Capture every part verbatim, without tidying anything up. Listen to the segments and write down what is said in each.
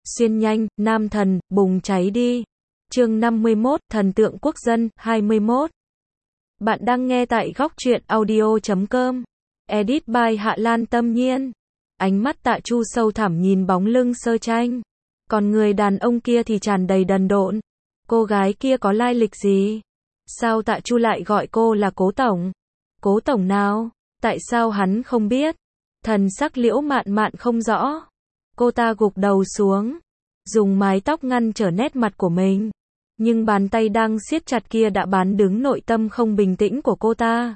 Xuyên nhanh, nam thần, bùng cháy đi. Chương năm mươi mốt, thần tượng quốc dân, hai mươi mốt. Bạn đang nghe tại góc truyện audio chấm com. Edit by Hạ Lan Tâm Nhiên. Ánh mắt Tạ Chu sâu thẳm nhìn bóng lưng Sơ Tranh. Còn người đàn ông kia thì tràn đầy đần độn. Cô gái kia có lai lịch gì? Sao Tạ Chu lại gọi cô là Cố Tổng? Cố Tổng nào? Tại sao hắn không biết? Thần sắc Liễu Mạn Mạn không rõ. Cô ta gục đầu xuống, dùng mái tóc ngăn trở nét mặt của mình. Nhưng bàn tay đang siết chặt kia đã bán đứng nội tâm không bình tĩnh của cô ta.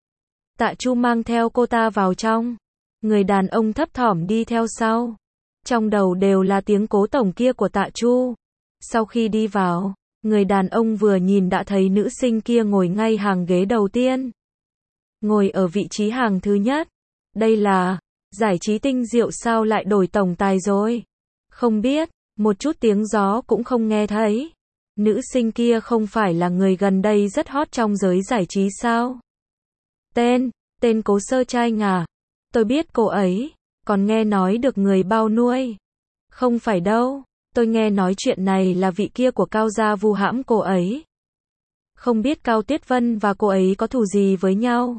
Tạ Chu mang theo cô ta vào trong. Người đàn ông thấp thỏm đi theo sau. Trong đầu đều là tiếng Cố Tổng kia của Tạ Chu. Sau khi đi vào, người đàn ông vừa nhìn đã thấy nữ sinh kia ngồi ngay hàng ghế đầu tiên. Ngồi ở vị trí hàng thứ nhất. Đây là Giải trí Tinh Diệu sao lại đổi tổng tài rồi? Không biết, một chút tiếng gió cũng không nghe thấy. Nữ sinh kia không phải là người gần đây rất hot trong giới giải trí sao? Tên, tên Cố Sơ Tranh à? Tôi biết cô ấy, còn nghe nói được người bao nuôi. Không phải đâu, tôi nghe nói chuyện này là vị kia của Cao gia vu hãm cô ấy. Không biết Cao Tuyết Vân và cô ấy có thù gì với nhau?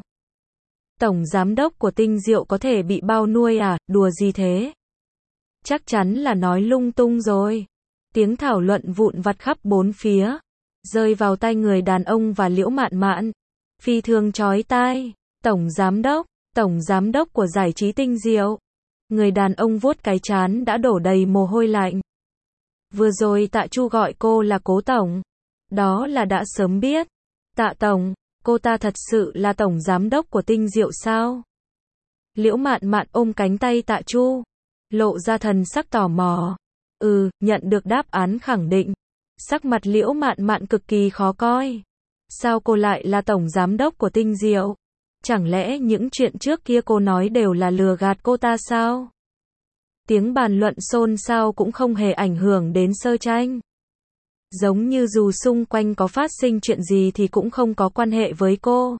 Tổng giám đốc của Tinh Diệu có thể bị bao nuôi à, đùa gì thế? Chắc chắn là nói lung tung rồi. Tiếng thảo luận vụn vặt khắp bốn phía, rơi vào tai người đàn ông và Liễu Mạn Mạn. Phi thường chói tai. Tổng giám đốc, tổng giám đốc của Giải trí Tinh Diệu. Người đàn ông vuốt cái trán đã đổ đầy mồ hôi lạnh. Vừa rồi Tạ Chu gọi cô là Cố Tổng. Đó là đã sớm biết. Tạ Tổng, cô ta thật sự là tổng giám đốc của Tinh Diệu sao? Liễu Mạn Mạn ôm cánh tay Tạ Chu, lộ ra thần sắc tò mò. Ừ, nhận được đáp án khẳng định. Sắc mặt Liễu Mạn Mạn cực kỳ khó coi. Sao cô lại là tổng giám đốc của Tinh Diệu? Chẳng lẽ những chuyện trước kia cô nói đều là lừa gạt cô ta sao? Tiếng bàn luận xôn xao cũng không hề ảnh hưởng đến Sơ Tranh. Giống như dù xung quanh có phát sinh chuyện gì thì cũng không có quan hệ với cô.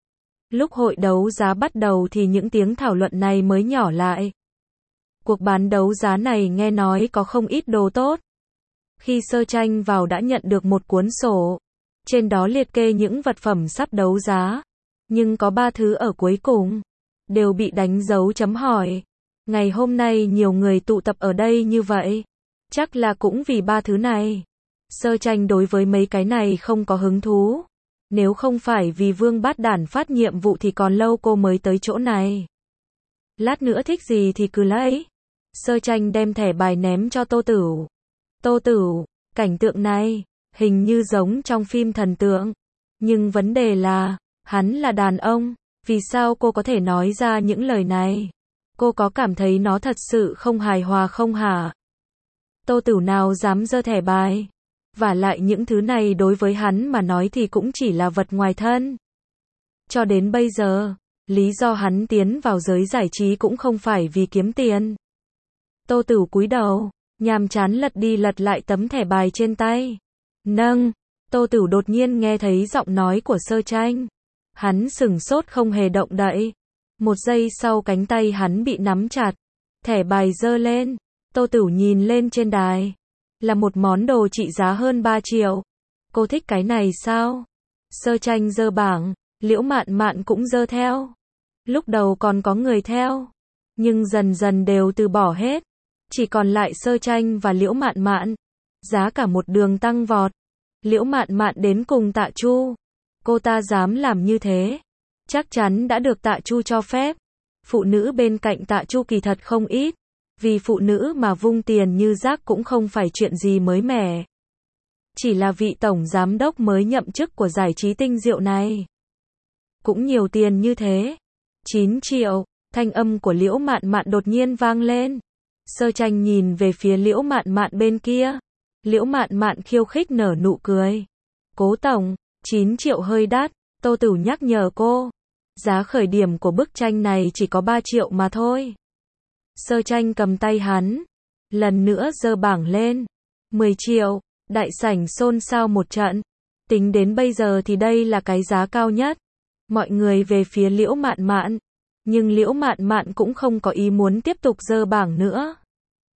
Lúc hội đấu giá bắt đầu thì những tiếng thảo luận này mới nhỏ lại. Cuộc bán đấu giá này nghe nói có không ít đồ tốt. Khi Sơ Tranh vào đã nhận được một cuốn sổ. Trên đó liệt kê những vật phẩm sắp đấu giá. Nhưng có ba thứ ở cuối cùng đều bị đánh dấu chấm hỏi. Ngày hôm nay nhiều người tụ tập ở đây như vậy. Chắc là cũng vì ba thứ này. Sơ Tranh đối với mấy cái này không có hứng thú. Nếu không phải vì Vương Bát Đản phát nhiệm vụ thì còn lâu cô mới tới chỗ này. Lát nữa thích gì thì cứ lấy. Sơ Tranh đem thẻ bài ném cho Tô Tửu. Tô Tửu, cảnh tượng này hình như giống trong phim thần tượng. Nhưng vấn đề là, hắn là đàn ông. Vì sao cô có thể nói ra những lời này? Cô có cảm thấy nó thật sự không hài hòa không hả? Tô Tửu nào dám giơ thẻ bài? Vả lại những thứ này đối với hắn mà nói thì cũng chỉ là vật ngoài thân. Cho đến bây giờ, lý do hắn tiến vào giới giải trí cũng không phải vì kiếm tiền. Tô Tửu cúi đầu, nhàm chán lật đi lật lại tấm thẻ bài trên tay. Nâng, Tô Tửu đột nhiên nghe thấy giọng nói của Sơ Tranh. Hắn sửng sốt không hề động đậy. Một giây sau cánh tay hắn bị nắm chặt. Thẻ bài giơ lên. Tô Tửu nhìn lên trên đài. Là một món đồ trị giá hơn ba triệu. Cô thích cái này sao? Sơ Tranh giơ bảng, Liễu Mạn Mạn cũng giơ theo. Lúc đầu còn có người theo, nhưng dần dần đều từ bỏ hết. Chỉ còn lại Sơ Tranh và Liễu Mạn Mạn. Giá cả một đường tăng vọt. Liễu Mạn Mạn đến cùng Tạ Chu. Cô ta dám làm như thế, chắc chắn đã được Tạ Chu cho phép. Phụ nữ bên cạnh Tạ Chu kỳ thật không ít. Vì phụ nữ mà vung tiền như rác cũng không phải chuyện gì mới mẻ. Chỉ là vị tổng giám đốc mới nhậm chức của Giải trí Tinh Diệu này. Cũng nhiều tiền như thế. chín triệu, thanh âm của Liễu Mạn Mạn đột nhiên vang lên. Sơ Tranh nhìn về phía Liễu Mạn Mạn bên kia. Liễu Mạn Mạn khiêu khích nở nụ cười. Cố Tổng, chín triệu hơi đắt, Tô Tửu nhắc nhở cô. Giá khởi điểm của bức tranh này chỉ có ba triệu mà thôi. Sơ Tranh cầm tay hắn, lần nữa giơ bảng lên. mười triệu, đại sảnh xôn xao một trận. Tính đến bây giờ thì đây là cái giá cao nhất. Mọi người về phía Liễu Mạn Mạn. Nhưng Liễu Mạn Mạn cũng không có ý muốn tiếp tục giơ bảng nữa.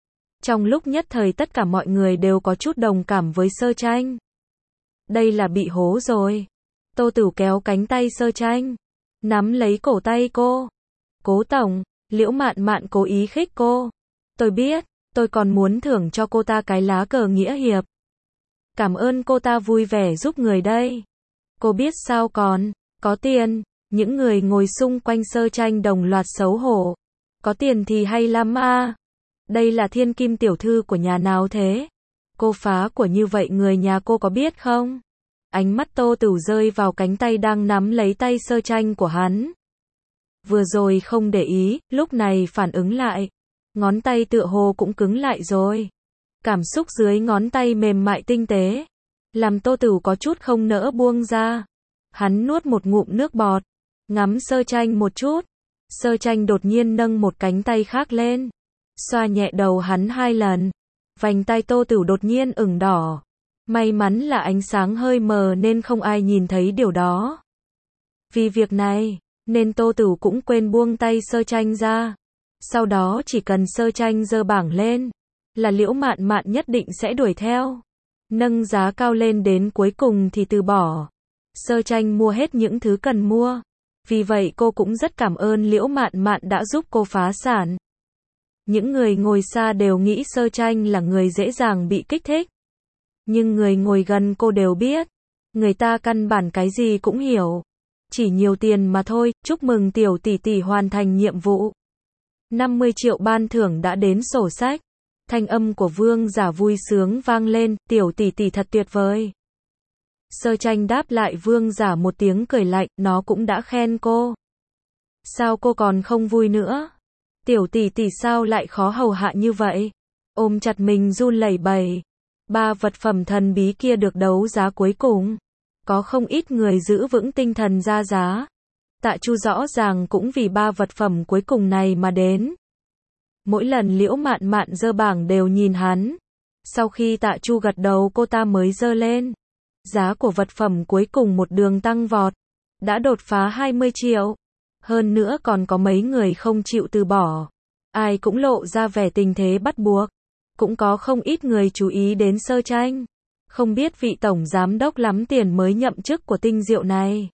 Trong lúc nhất thời tất cả mọi người đều có chút đồng cảm với Sơ Tranh. Đây là bị hố rồi. Tô Tửu kéo cánh tay Sơ Tranh, nắm lấy cổ tay cô. Cố tổng, Liễu Mạn Mạn cố ý khích cô. Tôi biết, tôi còn muốn thưởng cho cô ta cái lá cờ nghĩa hiệp. Cảm ơn cô ta vui vẻ giúp người đây. Cô biết sao còn, có tiền, những người ngồi xung quanh Sơ Tranh đồng loạt xấu hổ. Có tiền thì hay lắm à. Đây là thiên kim tiểu thư của nhà nào thế? Cô phá của như vậy người nhà cô có biết không? Ánh mắt Tô Tửu rơi vào cánh tay đang nắm lấy tay Sơ Tranh của hắn. Vừa rồi không để ý, lúc này phản ứng lại. Ngón tay tựa hồ cũng cứng lại rồi. Cảm xúc dưới ngón tay mềm mại tinh tế, làm Tô Tửu có chút không nỡ buông ra. Hắn nuốt một ngụm nước bọt, ngắm Sơ Tranh một chút. Sơ Tranh đột nhiên nâng một cánh tay khác lên, xoa nhẹ đầu hắn hai lần. Vành tay Tô Tửu đột nhiên ửng đỏ. May mắn là ánh sáng hơi mờ nên không ai nhìn thấy điều đó. Vì việc này, nên Tô Tửu cũng quên buông tay Sơ Tranh ra. Sau đó chỉ cần Sơ Tranh giơ bảng lên, là Liễu Mạn Mạn nhất định sẽ đuổi theo. Nâng giá cao lên đến cuối cùng thì từ bỏ. Sơ Tranh mua hết những thứ cần mua. Vì vậy cô cũng rất cảm ơn Liễu Mạn Mạn đã giúp cô phá sản. Những người ngồi xa đều nghĩ Sơ Tranh là người dễ dàng bị kích thích. Nhưng người ngồi gần cô đều biết, người ta căn bản cái gì cũng hiểu. Chỉ nhiều tiền mà thôi, chúc mừng tiểu tỷ tỷ hoàn thành nhiệm vụ. năm mươi triệu ban thưởng đã đến sổ sách. Thanh âm của Vương Giả vui sướng vang lên, tiểu tỷ tỷ thật tuyệt vời. Sơ Tranh đáp lại Vương Giả một tiếng cười lạnh, nó cũng đã khen cô. Sao cô còn không vui nữa? Tiểu tỷ tỷ sao lại khó hầu hạ như vậy? Ôm chặt mình run lẩy bẩy. Ba vật phẩm thần bí kia được đấu giá cuối cùng. Có không ít người giữ vững tinh thần ra giá. Tạ Chu rõ ràng cũng vì ba vật phẩm cuối cùng này mà đến. Mỗi lần Liễu Mạn Mạn giơ bảng đều nhìn hắn. Sau khi Tạ Chu gật đầu cô ta mới giơ lên. Giá của vật phẩm cuối cùng một đường tăng vọt. Đã đột phá hai mươi triệu. Hơn nữa còn có mấy người không chịu từ bỏ. Ai cũng lộ ra vẻ tình thế bắt buộc. Cũng có không ít người chú ý đến Sơ Tranh. Không biết vị tổng giám đốc lắm tiền mới nhậm chức của tinh diệu này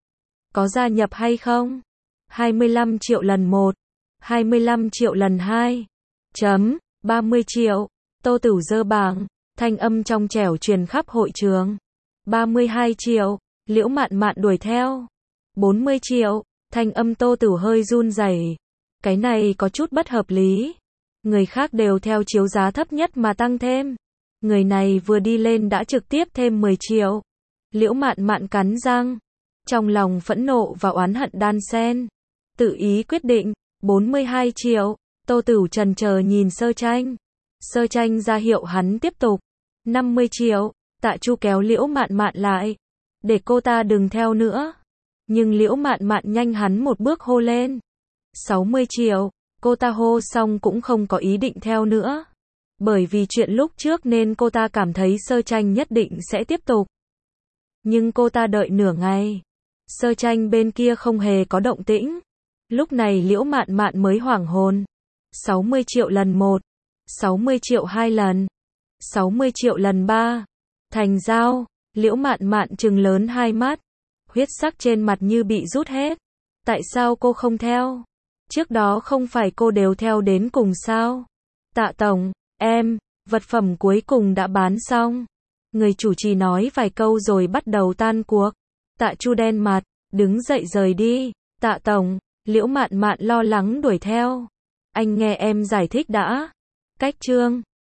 có gia nhập hay không? hai mươi lăm triệu lần một, hai mươi lăm triệu lần hai, chấm, ba mươi triệu. Tô Tửu giơ bảng, thanh âm trong trẻo truyền khắp hội trường. ba mươi hai triệu, Liễu Mạn Mạn đuổi theo. bốn mươi triệu, thanh âm Tô Tửu hơi run rẩy. Cái này có chút bất hợp lý. Người khác đều theo chiếu giá thấp nhất mà tăng thêm. Người này vừa đi lên đã trực tiếp thêm mười triệu. Liễu Mạn Mạn cắn răng. Trong lòng phẫn nộ và oán hận đan xen. Tự ý quyết định, bốn mươi hai triệu. Tô Tửu chần chờ nhìn Sơ Tranh. Sơ Tranh ra hiệu hắn tiếp tục. năm mươi triệu. Tạ Chu kéo Liễu Mạn Mạn lại. Để cô ta đừng theo nữa. Nhưng Liễu Mạn Mạn nhanh hắn một bước hô lên. sáu mươi triệu. Cô ta hô xong cũng không có ý định theo nữa. Bởi vì chuyện lúc trước nên cô ta cảm thấy Sơ Tranh nhất định sẽ tiếp tục. Nhưng cô ta đợi nửa ngày. Sơ Tranh bên kia không hề có động tĩnh. Lúc này Liễu Mạn Mạn mới hoảng hồn. sáu mươi triệu lần một. sáu mươi triệu hai lần. sáu mươi triệu lần ba. Thành giao. Liễu Mạn Mạn trừng lớn hai mắt. Huyết sắc trên mặt như bị rút hết. Tại sao cô không theo? Trước đó không phải cô đều theo đến cùng sao? Tạ tổng, em, vật phẩm cuối cùng đã bán xong. Người chủ trì nói vài câu rồi bắt đầu tan cuộc. Tạ Chu đen mặt, đứng dậy rời đi. Tạ tổng, Liễu Mạn Mạn lo lắng đuổi theo. Anh nghe em giải thích đã. Cách chương